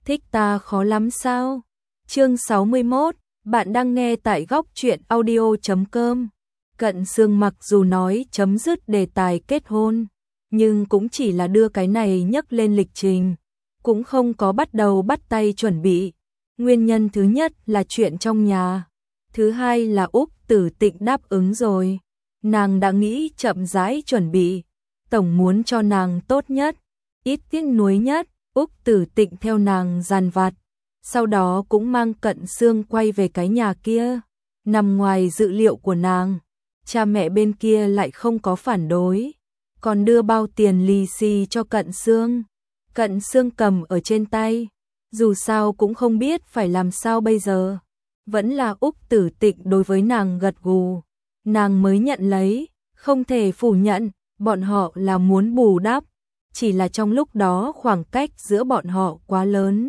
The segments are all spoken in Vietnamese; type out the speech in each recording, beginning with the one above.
Thích ta khó lắm sao? Chương 61, bạn đang nghe tại góc truyện audio.com. Cận Sương mặc dù nói chấm dứt đề tài kết hôn, nhưng cũng chỉ là đưa cái này nhắc lên lịch trình, cũng không có bắt đầu bắt tay chuẩn bị. Nguyên nhân thứ nhất là chuyện trong nhà, thứ hai là Úc Tử Tịnh đáp ứng rồi. Nàng đã nghĩ chậm rãi chuẩn bị, tổng muốn cho nàng tốt nhất, ít tiếc nuối nhất. Úc Tử Tịnh theo nàng dàn vặt, sau đó cũng mang Cận Sương quay về cái nhà kia. Nằm ngoài dự liệu của nàng, cha mẹ bên kia lại không có phản đối, còn đưa bao tiền lì xì cho Cận Sương. Cận Sương cầm ở trên tay, dù sao cũng không biết phải làm sao bây giờ. Vẫn là Úc Tử Tịnh đối với nàng gật gù, nàng mới nhận lấy, không thể phủ nhận, bọn họ là muốn bù đắp, chỉ là trong lúc đó khoảng cách giữa bọn họ quá lớn,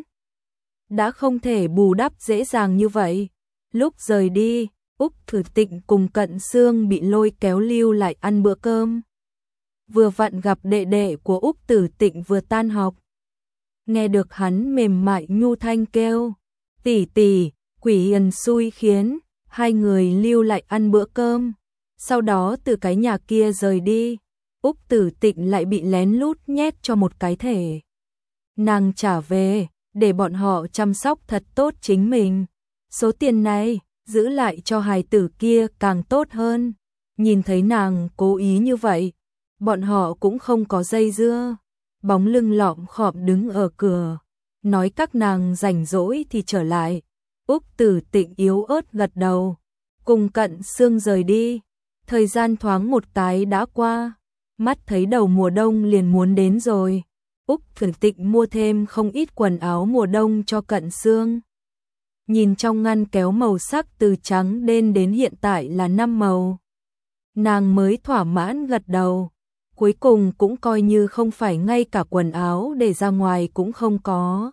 đã không thể bù đắp dễ dàng như vậy. Lúc rời đi, Úc Tử Tịnh cùng Cận Sương bị lôi kéo lưu lại ăn bữa cơm. Vừa vặn gặp đệ đệ của Úc Tử Tịnh vừa tan học. Nghe được hắn mềm mại nhu thanh kêu, tỷ tỷ, quỷ hiền xui khiến, hai người lưu lại ăn bữa cơm. Sau đó từ cái nhà kia rời đi, Úc Tử Tịnh lại bị lén lút nhét cho một cái thể. Nàng trả về, để bọn họ chăm sóc thật tốt chính mình. Số tiền này, giữ lại cho hài tử kia càng tốt hơn. Nhìn thấy nàng cố ý như vậy, bọn họ cũng không có dây dưa. Bóng lưng lọm khọm đứng ở cửa, nói các nàng rảnh rỗi thì trở lại. Úc Tử Tịnh yếu ớt gật đầu, cùng Cận Sương rời đi. Thời gian thoáng một cái đã qua, mắt thấy đầu mùa đông liền muốn đến rồi. Úc Tử Tịnh mua thêm không ít quần áo mùa đông cho Cận Sương. Nhìn trong ngăn kéo màu sắc từ trắng đen đến hiện tại là 5 màu, nàng mới thỏa mãn gật đầu. Cuối cùng cũng coi như không phải ngay cả quần áo để ra ngoài cũng không có.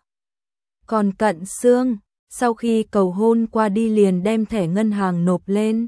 Còn Cận Sương, sau khi cầu hôn qua đi liền đem thẻ ngân hàng nộp lên.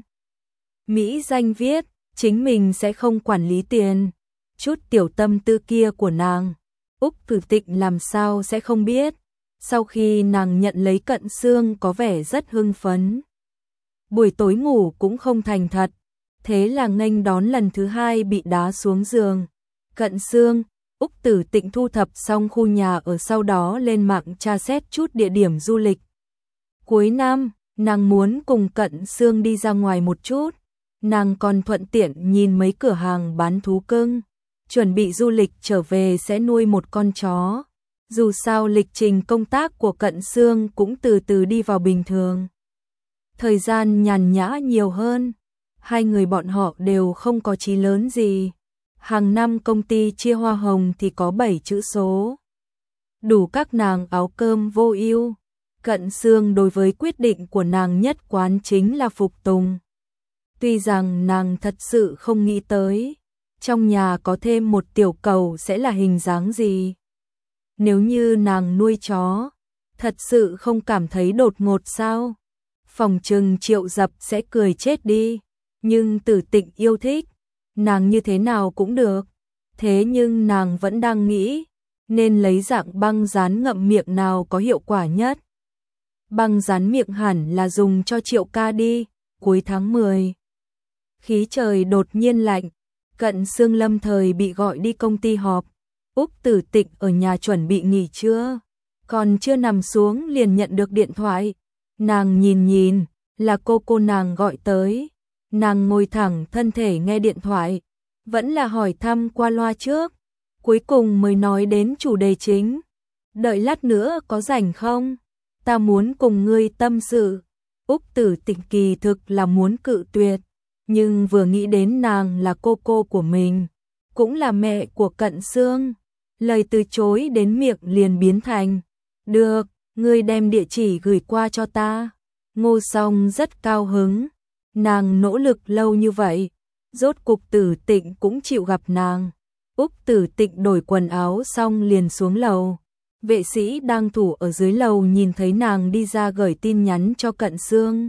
Mỹ danh viết, chính mình sẽ không quản lý tiền. Chút tiểu tâm tư kia của nàng, Úc Tử Tịnh làm sao sẽ không biết. Sau khi nàng nhận lấy Cận Sương có vẻ rất hưng phấn. Buổi tối ngủ cũng không thành thật, thế là nghênh đón lần thứ hai bị đá xuống giường. Cận Sương, Úc Tử Tịnh thu thập xong khu nhà ở, sau đó lên mạng tra xét chút địa điểm du lịch. Cuối năm, nàng muốn cùng Cận Sương đi ra ngoài một chút. Nàng còn thuận tiện nhìn mấy cửa hàng bán thú cưng, chuẩn bị du lịch trở về sẽ nuôi một con chó. Dù sao lịch trình công tác của Cận Sương cũng từ từ đi vào bình thường. Thời gian nhàn nhã nhiều hơn, hai người bọn họ đều không có chí lớn gì. Hàng năm công ty chia hoa hồng thì có 7 chữ số, đủ các nàng áo cơm vô ưu. Cận Sương đối với quyết định của nàng nhất quán chính là phục tùng. Tuy rằng nàng thật sự không nghĩ tới, trong nhà có thêm một tiểu cầu sẽ là hình dáng gì. Nếu như nàng nuôi chó, thật sự không cảm thấy đột ngột sao? Phòng trừng Triệu Dập sẽ cười chết đi. Nhưng Tử Tịnh yêu thích, nàng như thế nào cũng được. Thế nhưng nàng vẫn đang nghĩ, nên lấy dạng băng dán ngậm miệng nào có hiệu quả nhất. Băng dán miệng hẳn là dùng cho Triệu ca đi. Cuối tháng 10, khí trời đột nhiên lạnh, Cận Sương lâm thời bị gọi đi công ty họp. Úc Tử Tịnh ở nhà chuẩn bị nghỉ trưa, còn chưa nằm xuống liền nhận được điện thoại. Nàng nhìn, là cô nàng gọi tới. Nàng ngồi thẳng thân thể nghe điện thoại, vẫn là hỏi thăm qua loa trước, cuối cùng mới nói đến chủ đề chính. Đợi lát nữa có rảnh không? Ta muốn cùng ngươi tâm sự. Úc Tử Tịnh kỳ thực là muốn cự tuyệt, nhưng vừa nghĩ đến nàng là cô của mình, cũng là mẹ của Cận Sương, lời từ chối đến miệng liền biến thành, được, ngươi đem địa chỉ gửi qua cho ta. Ngô Song rất cao hứng, nàng nỗ lực lâu như vậy, rốt cục Tử Tịnh cũng chịu gặp nàng. Úc Tử Tịnh đổi quần áo xong liền xuống lầu. Vệ sĩ đang thủ ở dưới lầu nhìn thấy nàng đi ra gửi tin nhắn cho Cận Sương.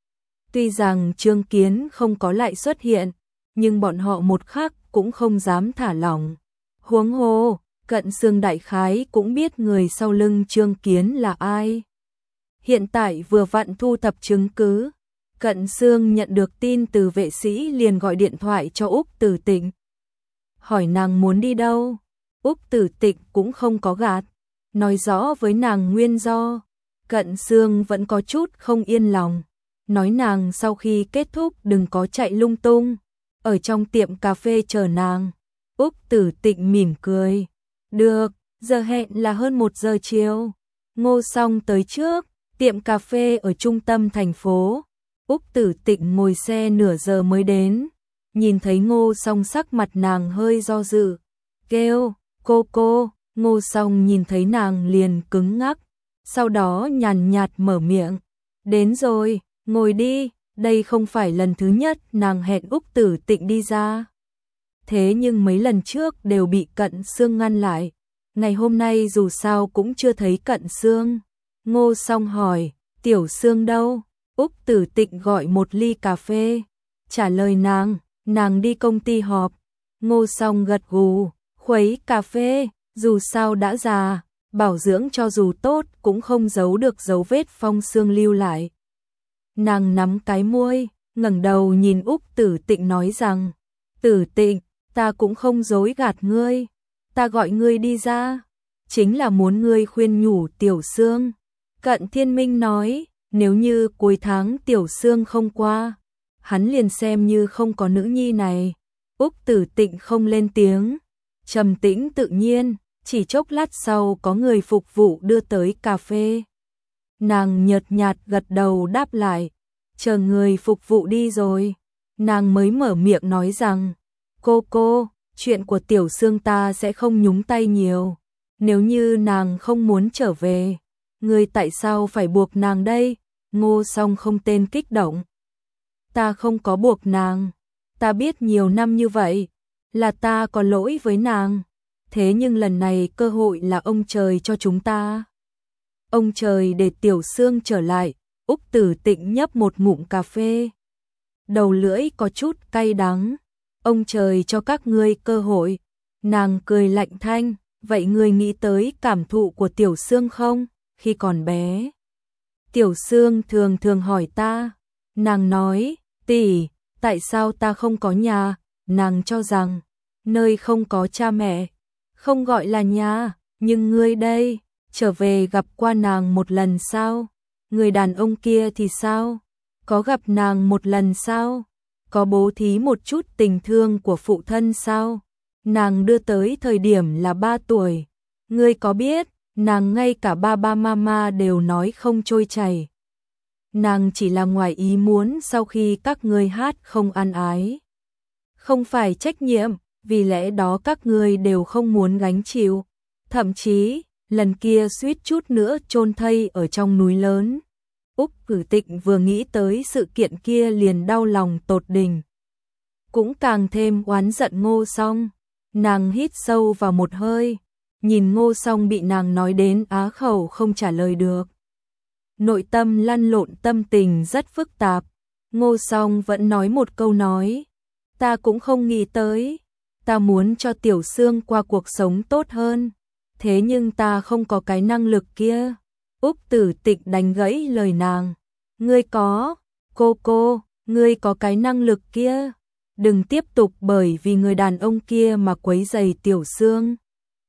Tuy rằng Trương Kiến không có lại xuất hiện, nhưng bọn họ một khắc cũng không dám thả lỏng. Huống hồ, Cận Sương đại khái cũng biết người sau lưng Trương Kiến là ai. Hiện tại vừa vặn thu thập chứng cứ, Cận Sương nhận được tin từ vệ sĩ liền gọi điện thoại cho Úc Tử Tịnh. Hỏi nàng muốn đi đâu, Úc Tử Tịnh cũng không có gạt, nói rõ với nàng nguyên do. Cận Sương vẫn có chút không yên lòng, nói nàng sau khi kết thúc đừng có chạy lung tung, ở trong tiệm cà phê chờ nàng. Úc Tử Tịnh mỉm cười, được, giờ hẹn là hơn 1 giờ chiều. Ngô Song tới trước, tiệm cà phê ở trung tâm thành phố. Úc Tử Tịnh ngồi xe nửa giờ mới đến, nhìn thấy Ngô Song sắc mặt nàng hơi do dự, kêu, cô, Ngô Song nhìn thấy nàng liền cứng ngắc, sau đó nhàn nhạt mở miệng, đến rồi, ngồi đi, đây không phải lần thứ nhất nàng hẹn Úc Tử Tịnh đi ra. Thế nhưng mấy lần trước đều bị Cận Sương ngăn lại, ngày hôm nay dù sao cũng chưa thấy Cận Sương. Ngô Song hỏi, Tiểu Sương đâu? Úc Tử Tịnh gọi một ly cà phê, trả lời nàng đi công ty họp. Ngô Song gật gù, khuấy cà phê, dù sao đã già, bảo dưỡng cho dù tốt cũng không giấu được dấu vết phong sương lưu lại. Nàng nắm cái môi, ngẩng đầu nhìn Úc Tử Tịnh nói rằng, Tử Tịnh, ta cũng không dối gạt ngươi, ta gọi ngươi đi ra, chính là muốn ngươi khuyên nhủ Tiểu Sương. Cận Thiên Minh nói, nếu như cuối tháng Tiểu Sương không qua, hắn liền xem như không có nữ nhi này. Úc Tử Tịnh không lên tiếng, trầm tĩnh tự nhiên, chỉ chốc lát sau có người phục vụ đưa tới cà phê. Nàng nhợt nhạt gật đầu đáp lại, chờ người phục vụ đi rồi, nàng mới mở miệng nói rằng, cô, chuyện của Tiểu Sương ta sẽ không nhúng tay nhiều, nếu như nàng không muốn trở về, người tại sao phải buộc nàng đây? Ngô Song không tên kích động. Ta không có buộc nàng, ta biết nhiều năm như vậy, là ta có lỗi với nàng, thế nhưng lần này cơ hội là ông trời cho chúng ta. Ông trời để Tiểu Sương trở lại. Úc Tử Tịnh nhấp một ngụm cà phê, đầu lưỡi có chút cay đắng. Ông trời cho các ngươi cơ hội. Nàng cười lạnh thanh, vậy ngươi nghĩ tới cảm thụ của Tiểu Sương không? Khi còn bé, Tiểu Sương thường hỏi ta, nàng nói, tỷ, tại sao ta không có nhà? Nàng cho rằng, nơi không có cha mẹ, không gọi là nhà, nhưng ngươi đây, trở về gặp qua nàng một lần sao? Người đàn ông kia thì sao? Có gặp nàng một lần sao? Có bố thí một chút tình thương của phụ thân sao? Nàng đưa tới thời điểm là 3 tuổi. Ngươi có biết, nàng ngay cả ba mama đều nói không trôi chảy. Nàng chỉ là ngoài ý muốn sau khi các ngươi hát không ăn ái. Không phải trách nhiệm, vì lẽ đó các ngươi đều không muốn gánh chịu. Thậm chí, lần kia suýt chút nữa chôn thây ở trong núi lớn. Úc Tử Tịnh vừa nghĩ tới sự kiện kia liền đau lòng tột đỉnh. Cũng càng thêm oán giận Ngô Song. Nàng hít sâu vào một hơi, nhìn Ngô Song bị nàng nói đến á khẩu không trả lời được. Nội tâm lăn lộn tâm tình rất phức tạp. Ngô Song vẫn nói một câu nói, ta cũng không nghĩ tới, ta muốn cho Tiểu Sương qua cuộc sống tốt hơn, thế nhưng ta không có cái năng lực kia. Úc Tử Tịnh đánh gãy lời nàng, ngươi có, cô, ngươi có cái năng lực kia, đừng tiếp tục bởi vì người đàn ông kia mà quấy rầy Tiểu Sương.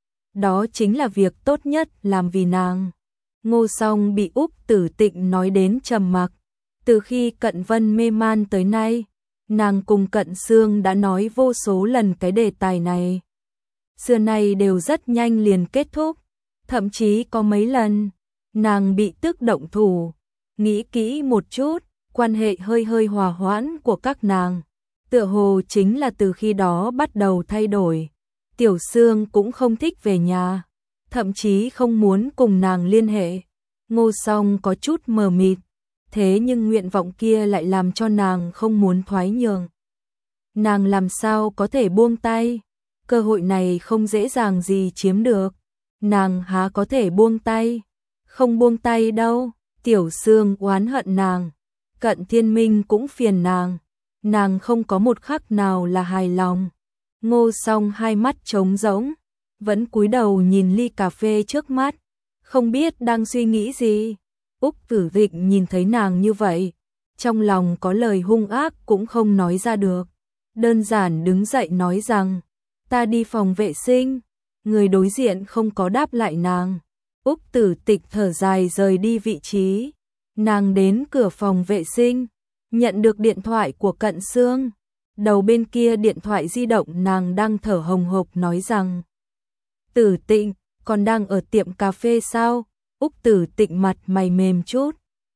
Đó chính là việc tốt nhất làm vì nàng. Ngô Song bị Úc Tử Tịnh nói đến trầm mặc. Từ khi Cận Vân mê man tới nay, nàng cùng Cận Sương đã nói vô số lần cái đề tài này. Xưa nay đều rất nhanh liền kết thúc, thậm chí có mấy lần nàng bị tức động thủ. Nghĩ kỹ một chút, quan hệ hơi hòa hoãn của các nàng, tựa hồ chính là từ khi đó bắt đầu thay đổi. Tiểu Sương cũng không thích về nhà, thậm chí không muốn cùng nàng liên hệ. Ngô Song có chút mờ mịt, thế nhưng nguyện vọng kia lại làm cho nàng không muốn thoái nhường. Nàng làm sao có thể buông tay, cơ hội này không dễ dàng gì chiếm được. Nàng há có thể buông tay, không buông tay đâu. Tiểu Sương oán hận nàng, Cận Thiên Minh cũng phiền nàng không có một khắc nào là hài lòng. Ngô Song hai mắt trống rỗng, vẫn cúi đầu nhìn ly cà phê trước mắt, không biết đang suy nghĩ gì. Úc Tử Tịnh nhìn thấy nàng như vậy, trong lòng có lời hung ác cũng không nói ra được. Đơn giản đứng dậy nói rằng, ta đi phòng vệ sinh. Người đối diện không có đáp lại nàng. Úc Tử Tịnh thở dài rời đi vị trí. Nàng đến cửa phòng vệ sinh, nhận được điện thoại của Cận Xương. Đầu bên kia điện thoại di động nàng đang thở hồng hộc nói rằng, Tử Tịnh, còn đang ở tiệm cà phê sao? Úc Tử Tịnh mặt mày mềm chút.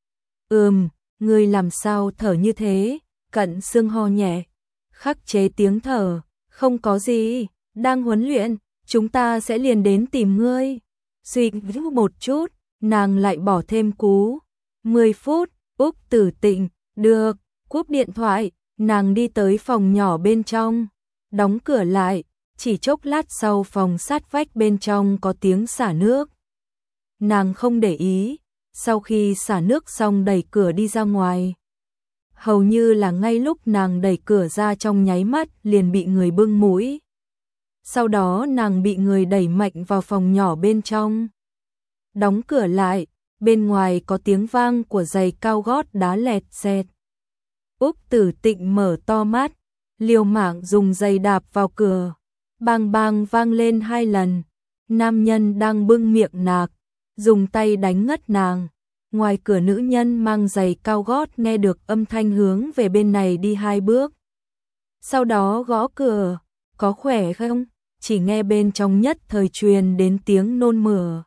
Ngươi làm sao thở như thế? Cận Xương ho nhẹ, khắc chế tiếng thở, không có gì, đang huấn luyện, chúng ta sẽ liền đến tìm ngươi. Suy nghĩ một chút, nàng lại bỏ thêm cú. 10 phút, Úc Tử Tịnh, được, cúp điện thoại, nàng đi tới phòng nhỏ bên trong, đóng cửa lại, chỉ chốc lát sau phòng sát vách bên trong có tiếng xả nước. Nàng không để ý, sau khi xả nước xong đẩy cửa đi ra ngoài. Hầu như là ngay lúc nàng đẩy cửa ra trong nháy mắt liền bị người bưng mũi. Sau đó nàng bị người đẩy mạnh vào phòng nhỏ bên trong. Đóng cửa lại, bên ngoài có tiếng vang của giày cao gót đá lẹt xẹt. Úc Tử Tịnh mở to mắt, liều mạng dùng giày đạp vào cửa. Bang bang vang lên 2 lần. Nam nhân đang bưng miệng nạc, dùng tay đánh ngất nàng. Ngoài cửa nữ nhân mang giày cao gót nghe được âm thanh hướng về bên này đi 2 bước. Sau đó gõ cửa, có khỏe không? Chỉ nghe bên trong nhất thời truyền đến tiếng nôn mửa.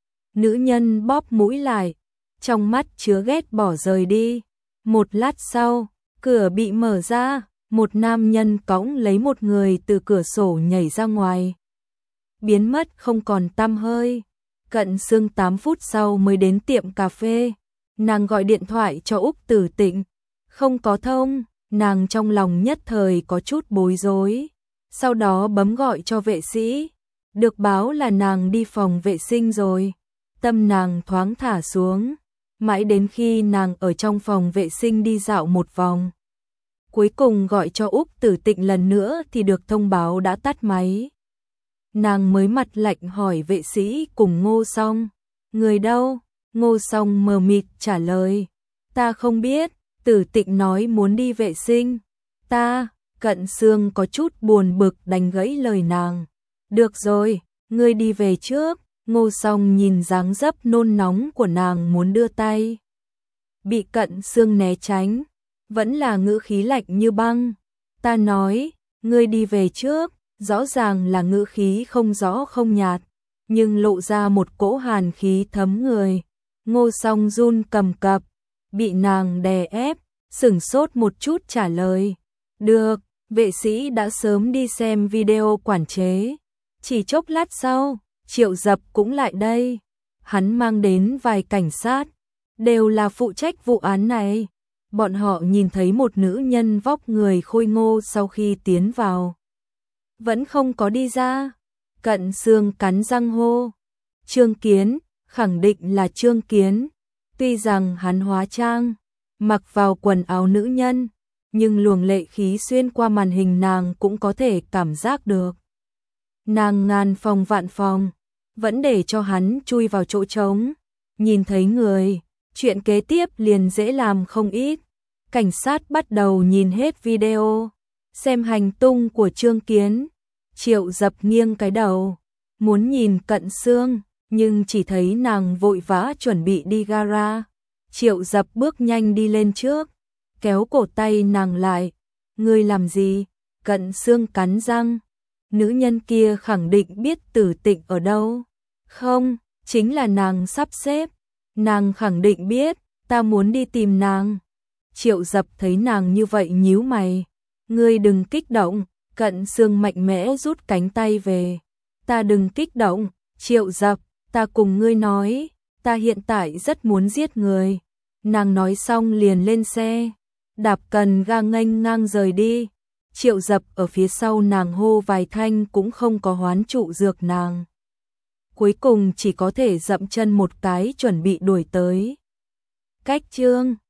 Nữ nhân bóp mũi lại, trong mắt chứa ghét bỏ rời đi. Một lát sau, cửa bị mở ra, một nam nhân cõng lấy một người từ cửa sổ nhảy ra ngoài. Biến mất không còn tăm hơi. Cận Xương 8 phút sau mới đến tiệm cà phê. Nàng gọi điện thoại cho Úc Tử Tịnh, không có thông, nàng trong lòng nhất thời có chút bối rối. Sau đó bấm gọi cho vệ sĩ, được báo là nàng đi phòng vệ sinh rồi. Tâm nàng thoáng thả xuống, mãi đến khi nàng ở trong phòng vệ sinh đi dạo một vòng. Cuối cùng gọi cho Úc Tử Tịnh lần nữa thì được thông báo đã tắt máy. Nàng mới mặt lạnh hỏi vệ sĩ cùng Ngô Song, người đâu? Ngô Song mờ mịt trả lời, ta không biết. Tử Tịnh nói muốn đi vệ sinh. Cận Xương có chút buồn bực đánh gãy lời nàng. Được rồi, ngươi đi về trước. Ngô Song nhìn dáng dấp nôn nóng của nàng muốn đưa tay. Bị Cận Xương né tránh, vẫn là ngữ khí lạnh như băng. Ta nói, ngươi đi về trước, rõ ràng là ngữ khí không rõ không nhạt, nhưng lộ ra một cỗ hàn khí thấm người. Ngô Song run cầm cập, bị nàng đè ép, sửng sốt một chút trả lời. Được, vệ sĩ đã sớm đi xem video quản chế. Chỉ chốc lát sau, Triệu Dập cũng lại đây. Hắn mang đến vài cảnh sát, đều là phụ trách vụ án này. Bọn họ nhìn thấy một nữ nhân vóc người khôi ngô sau khi tiến vào, vẫn không có đi ra. Cận Xương cắn răng hô, Trương Kiến, khẳng định là Trương Kiến. Tuy rằng hắn hóa trang, mặc vào quần áo nữ nhân, nhưng luồng lệ khí xuyên qua màn hình nàng cũng có thể cảm giác được. Nàng ngàn phòng vạn phòng, vẫn để cho hắn chui vào chỗ trống. Nhìn thấy người, chuyện kế tiếp liền dễ làm không ít. Cảnh sát bắt đầu nhìn hết video, xem hành tung của Trương Kiến. Triệu Dập nghiêng cái đầu, muốn nhìn Cận Xương, nhưng chỉ thấy nàng vội vã chuẩn bị đi gara. Triệu Dập bước nhanh đi lên trước, kéo cổ tay nàng lại. Ngươi làm gì? Cận Xương cắn răng. Nữ nhân kia khẳng định biết Tử Tịnh ở đâu. Không, chính là nàng sắp xếp. Nàng khẳng định biết, ta muốn đi tìm nàng. Triệu Dập thấy nàng như vậy nhíu mày. Ngươi đừng kích động. Cận Xương mạnh mẽ rút cánh tay về. Ta đừng kích động. Triệu Dập, ta cùng ngươi nói, ta hiện tại rất muốn giết người. Nàng nói xong liền lên xe, đạp cần ga nghênh ngang rời đi. Triệu Dập ở phía sau nàng hô vài thanh cũng không có hoán trụ dược nàng. Cuối cùng chỉ có thể dậm chân một cái chuẩn bị đuổi tới. Cách chương